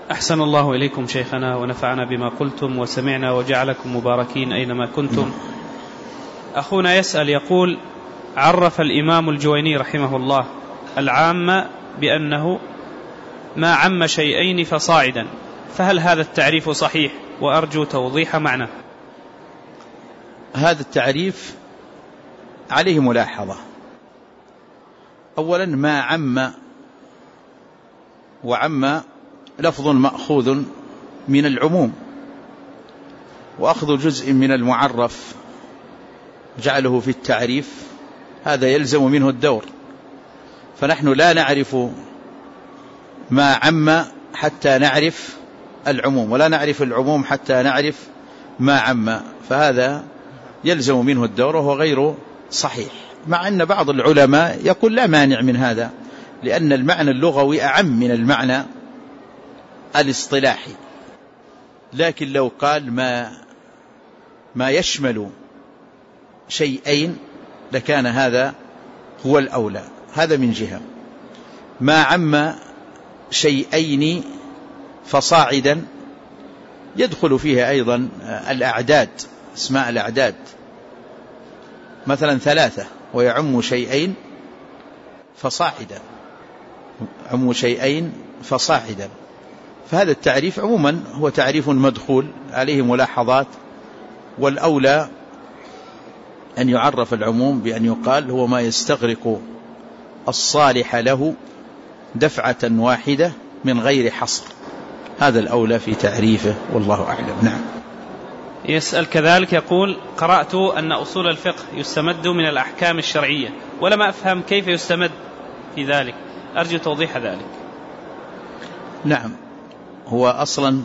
أحسن الله إليكم شيخنا ونفعنا بما قلتم وسمعنا وجعلكم مباركين أينما كنتم. أخونا يسأل يقول: عرف الإمام الجويني رحمه الله العامة بأنه ما عم شيئين فصاعدا، فهل هذا التعريف صحيح؟ وأرجو توضيح معنى. هذا التعريف عليه ملاحظة. أولا، ما عم، وعم لفظ مأخوذ من العموم، وأخذ جزء من المعرف جعله في التعريف هذا يلزم منه الدور، فنحن لا نعرف ما عم حتى نعرف العموم، ولا نعرف العموم حتى نعرف ما عم، فهذا يلزم منه الدور وهو غير صحيح، مع أن بعض العلماء يقول لا مانع من هذا، لأن المعنى اللغوي أعم من المعنى الاصطلاحي. لكن لو قال ما يشمل شيئين لكان هذا هو الأولى. هذا من جهة. ما عم شيئين فصاعدا يدخل فيها أيضا الأعداد، اسماء الأعداد، مثلا 3 ويعم شيئين فصاعدا، عم شيئين فصاعدا، فهذا التعريف عموما هو تعريف مدخول عليه ملاحظات، والأولى أن يعرف العموم بأن يقال هو ما يستغرق الصالح له دفعة واحدة من غير حصر، هذا الأولى في تعريفه، والله أعلم. نعم. يسأل كذلك يقول: قرأت أن أصول الفقه يستمد من الأحكام الشرعية، ولم أفهم كيف يستمد في ذلك، أرجو توضيح ذلك. نعم، هو أصلا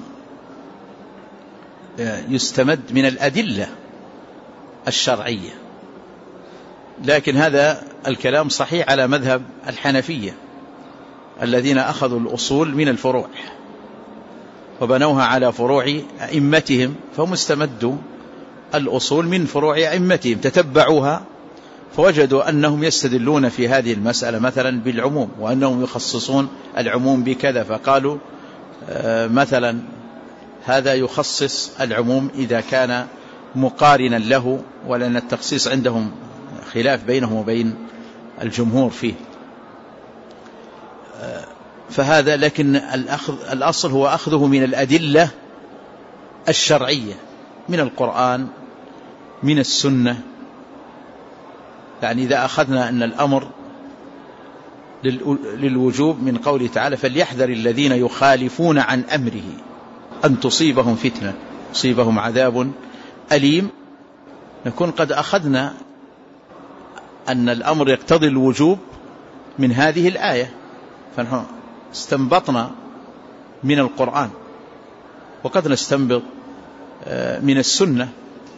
يستمد من الأدلة الشرعية، لكن هذا الكلام صحيح على مذهب الحنفية الذين أخذوا الأصول من الفروع وبنوها على فروع أئمتهم، فهم استمدوا الأصول من فروع أئمتهم، تتبعوها فوجدوا أنهم يستدلون في هذه المسألة مثلا بالعموم، وأنهم يخصصون العموم بكذا، فقالوا مثلا هذا يخصص العموم إذا كان مقارنا له، ولأن التخصيص عندهم خلاف بينهم وبين الجمهور فيه، فهذا. لكن الأصل هو أخذه من الأدلة الشرعية، من القرآن، من السنة. يعني إذا أخذنا أن الأمر للوجوب من قوله تعالى: فليحذر الذين يخالفون عن أمره أن تصيبهم فتنة يصيبهم عذاب أليم، نكون قد أخذنا أن الأمر يقتضي الوجوب من هذه الآية، فنحن استنبطنا من القرآن، وقد نستنبط من السنة،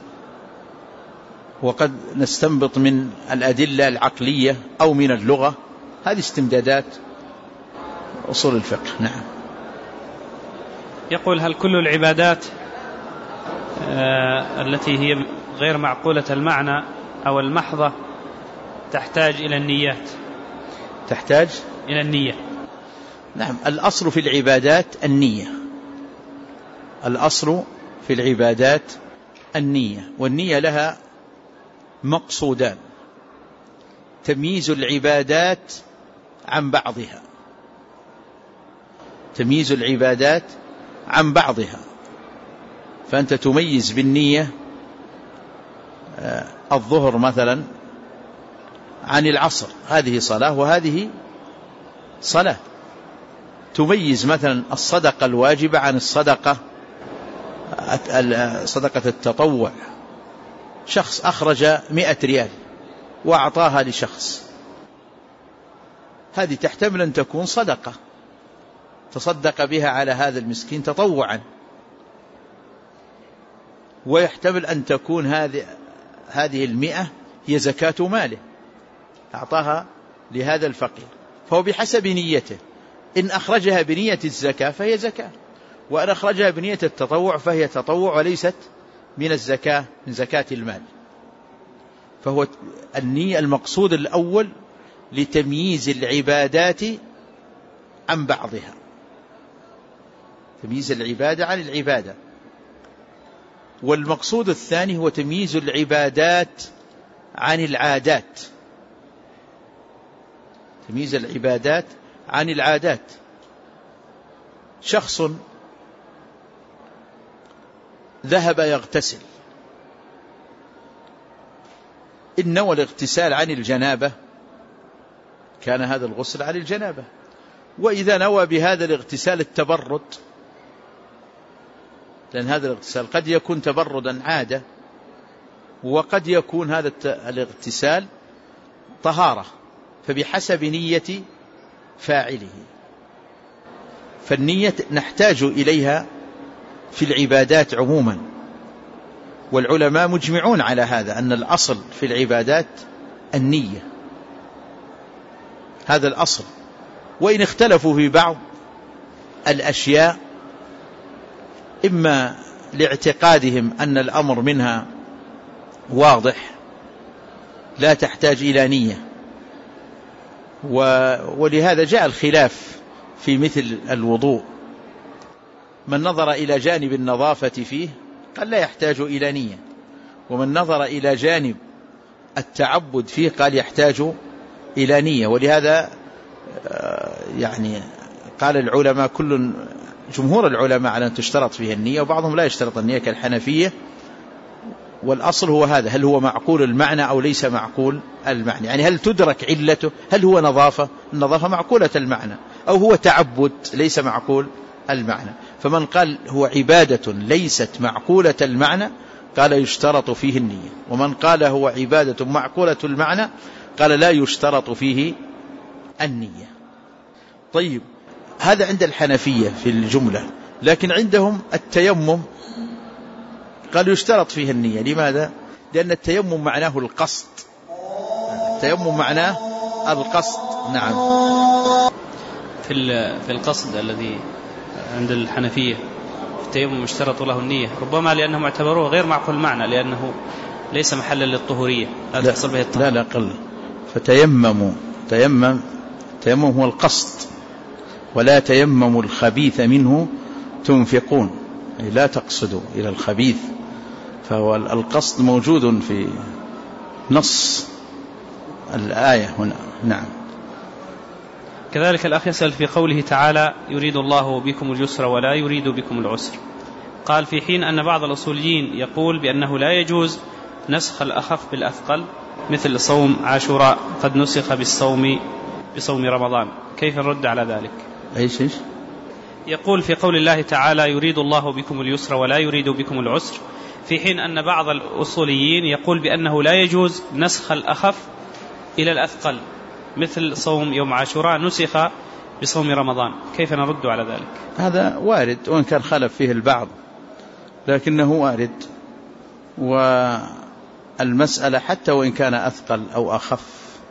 وقد نستنبط من الأدلة العقلية أو من اللغة. هذه استمدادات أصول الفقه. نعم. يقول: هل كل العبادات التي هي غير معقولة المعنى أو المحضة تحتاج إلى النيات؟ تحتاج إلى النية. نعم، الأصل في العبادات النية، الأصل في العبادات النية، والنية لها مقصودان: تمييز العبادات عن بعضها، تمييز العبادات عن بعضها، فأنت تميز بالنية الظهر مثلا عن العصر، هذه صلاة وهذه صلاة. تميز مثلا الصدقة الواجبة عن الصدقة صدقة التطوع، شخص أخرج 100 ريال وأعطاها لشخص، هذه تحتمل أن تكون صدقة تصدق بها على هذا المسكين تطوعا، ويحتمل أن تكون هذه 100 هي زكاة ماله أعطاها لهذا الفقير، فهو بحسب نيته، إن أخرجها بنية الزكاة فهي زكاة، وأن أخرجها بنية التطوع فهي تطوع وليست من الزكاة، من زكاة المال. فهو النية المقصود الأول لتمييز العبادات عن بعضها. تمييز العبادة عن العبادة. والمقصود الثاني هو تمييز العبادات عن العادات، تمييز العبادات عن العادات. شخص ذهب يغتسل، إن نوى الاغتسال عن الجنابة كان هذا الغسل عن الجنابة، وإذا نوى بهذا الاغتسال التبرد، لأن هذا الاغتسال قد يكون تبردا عادة، وقد يكون هذا الاغتسال طهارة، فبحسب نية فاعله. فالنية نحتاج إليها في العبادات عموما، والعلماء مجمعون على هذا، أن الأصل في العبادات النية، هذا الأصل. وإن اختلفوا في بعض الأشياء، إما لاعتقادهم أن الأمر منها واضح لا تحتاج إلى نية، ولهذا جاء الخلاف في مثل الوضوء. من نظر إلى جانب النظافة فيه قال لا يحتاج إلى نية، ومن نظر إلى جانب التعبد فيه قال يحتاج إلى نية. ولهذا يعني قال العلماء جمهور العلماء على أن تشترط فيه النية، وبعضهم لا يشترط النية كالحنفية. والأصل هو هذا، هل هو معقول المعنى أو ليس معقول المعنى، يعني هل تدرك علته، هل هو نظافة، النظافة معقولة المعنى، أو هو تعبد ليس معقول المعنى. فمن قال هو عبادة ليست معقولة المعنى قال يشترط فيه النية، ومن قال هو عبادة معقولة المعنى قال لا يشترط فيه النية. طيب، هذا عند الحنفية في الجملة، لكن عندهم التيمم قال يشترط فيه النية. لماذا؟ لأن التيمم معناه القصد، التيمم معناه القصد. نعم. في القصد الذي عند الحنفية التيمم اشترطوا له النية، ربما لأنهم اعتبروه غير معقول المعنى، لأنه ليس محلا للطهورية، لا تحصل به الطهارة. لا قل. فتيمموا، تيمم هو القصد، ولا تيمموا الخبيث منه تنفقون، أي لا تقصدوا إلى الخبيث. فهو القصد موجود في نص الآية هنا. نعم. كذلك الأخ يسأل في قوله تعالى يريد الله بكم اليسر ولا يريد بكم العسر، قال في حين أن بعض الأصوليين يقول بأنه لا يجوز نسخ الأخف بالأثقل، مثل صوم عاشوراء قد نسخ بصوم رمضان، كيف نرد على ذلك؟ إيش؟ يقول في قول الله تعالى يريد الله بكم اليسر ولا يريد بكم العسر، في حين أن بعض الأصوليين يقول بأنه لا يجوز نسخ الأخف إلى الأثقل، مثل صوم يوم عاشوراء نسخ بصوم رمضان، كيف نرد على ذلك؟ هذا وارد، وإن كان خالف فيه البعض لكنه وارد. والمسألة حتى وإن كان أثقل أو أخف،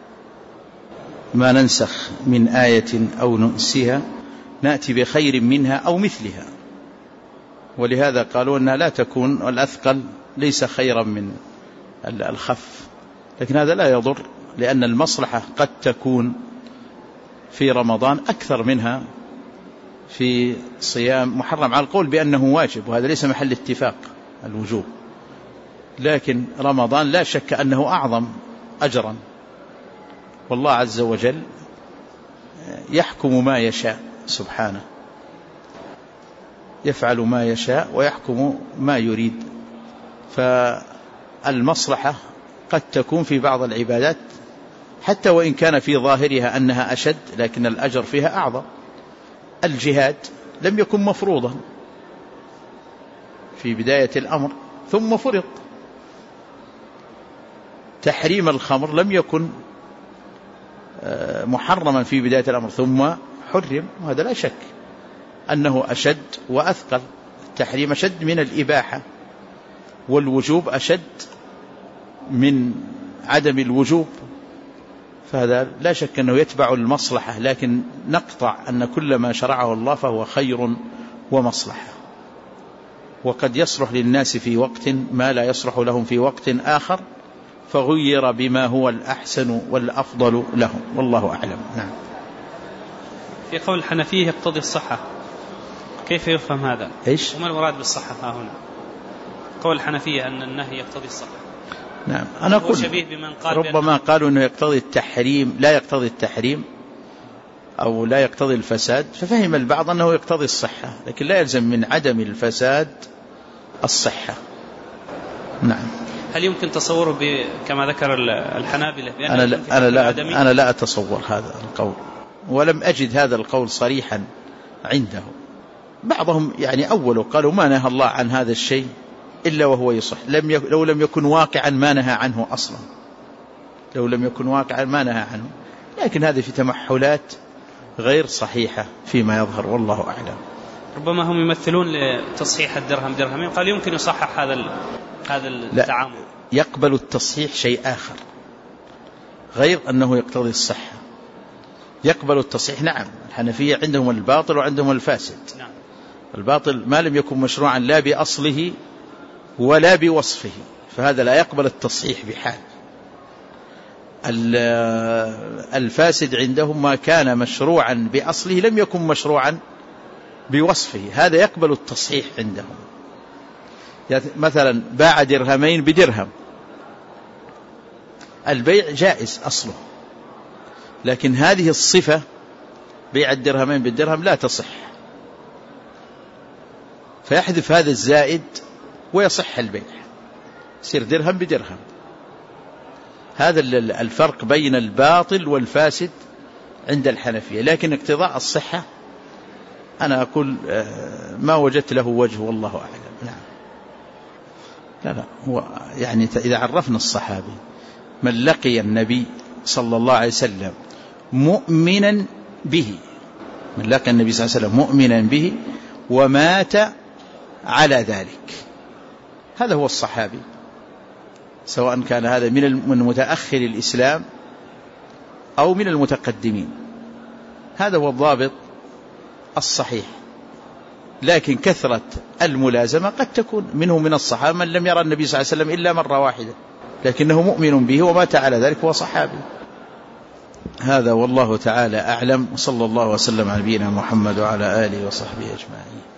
ما ننسخ من آية أو ننسها نأتي بخير منها أو مثلها، ولهذا قالوا أنها لا تكون، الأثقل ليس خيرا من الخف. لكن هذا لا يضر، لأن المصلحة قد تكون في رمضان أكثر منها في صيام محرم، على القول بأنه واجب، وهذا ليس محل اتفاق الوجوب. لكن رمضان لا شك أنه أعظم أجرا، والله عز وجل يحكم ما يشاء سبحانه، يفعل ما يشاء ويحكم ما يريد. فالمصلحة قد تكون في بعض العبادات حتى وإن كان في ظاهرها أنها أشد، لكن الأجر فيها أعظم. الجهاد لم يكن مفروضا في بداية الأمر ثم فرض، تحريم الخمر لم يكن محرما في بداية الأمر ثم حرم، وهذا لا شك أنه أشد وأثقل. التحريم أشد من الإباحة، والوجوب أشد من عدم الوجوب، فهذا لا شك أنه يتبع المصلحة، لكن نقطع أن كل ما شرعه الله فهو خير ومصلحة، وقد يصلح للناس في وقت ما لا يصلح لهم في وقت آخر، فغير بما هو الأحسن والأفضل لهم، والله أعلم. نعم. في قول الحنفية يقتضي الصحة، كيف يفهم هذا؟ إيش؟ وما المراد بالصحة ها هنا؟ قول الحنفية أن النهي يقتضي الصحة. نعم، أنا أقول شبيه بمن قال ربما قالوا أنه يقتضي التحريم، لا يقتضي التحريم أو لا يقتضي الفساد، ففهم البعض أنه يقتضي الصحة، لكن لا يلزم من عدم الفساد الصحة. نعم. هل يمكن تصوره كما ذكر الحنابلة أنا لا أتصور هذا القول، ولم أجد هذا القول صريحا عندهم. بعضهم يعني أولوا قالوا ما نهى الله عن هذا الشيء إلا وهو يصح، لو لم يكن واقعا ما نهى عنه أصلا، لو لم يكن واقعا ما نهى عنه، لكن هذه في تمحلات غير صحيحة فيما يظهر، والله أعلم. ربما هم يمثلون لتصحيح الدرهم درهمين، قال يمكن يصحح هذا التعامل. لا، يقبل التصحيح شيء آخر غير أنه يقتضي الصحة. يقبل التصحيح، نعم، الحنفية عندهم الباطل وعندهم الفاسد. نعم. الباطل ما لم يكن مشروعا لا بأصله ولا بوصفه، فهذا لا يقبل التصحيح بحال. الفاسد عندهم ما كان مشروعا بأصله لم يكن مشروعا بوصفه، هذا يقبل التصحيح عندهم. مثلا باع درهمين بدرهم، البيع جائز أصله، لكن هذه الصفة بيع الدرهمين بالدرهم لا تصح، فيحذف هذا الزائد ويصح البيع، يصير درهم بدرهم. هذا الفرق بين الباطل والفاسد عند الحنفية، لكن اقتضاء الصحة أنا أقول ما وجدت له وجه، والله أعلم. نعم. لا هو يعني إذا عرفنا الصحابي من لقي النبي صلى الله عليه وسلم مؤمنا به، من لقي النبي صلى الله عليه وسلم مؤمنا به ومات على ذلك، هذا هو الصحابي، سواء كان هذا من متأخر الإسلام أو من المتقدمين، هذا هو الضابط الصحيح. لكن كثرة الملازمة قد تكون منه من الصحابة من لم يرى النبي صلى الله عليه وسلم إلا مرة واحدة لكنه مؤمن به ومات على ذلك هو صحابي. هذا والله تعالى أعلم، وصلى الله وسلم على نبينا محمد وعلى آله وصحبه أجمعين.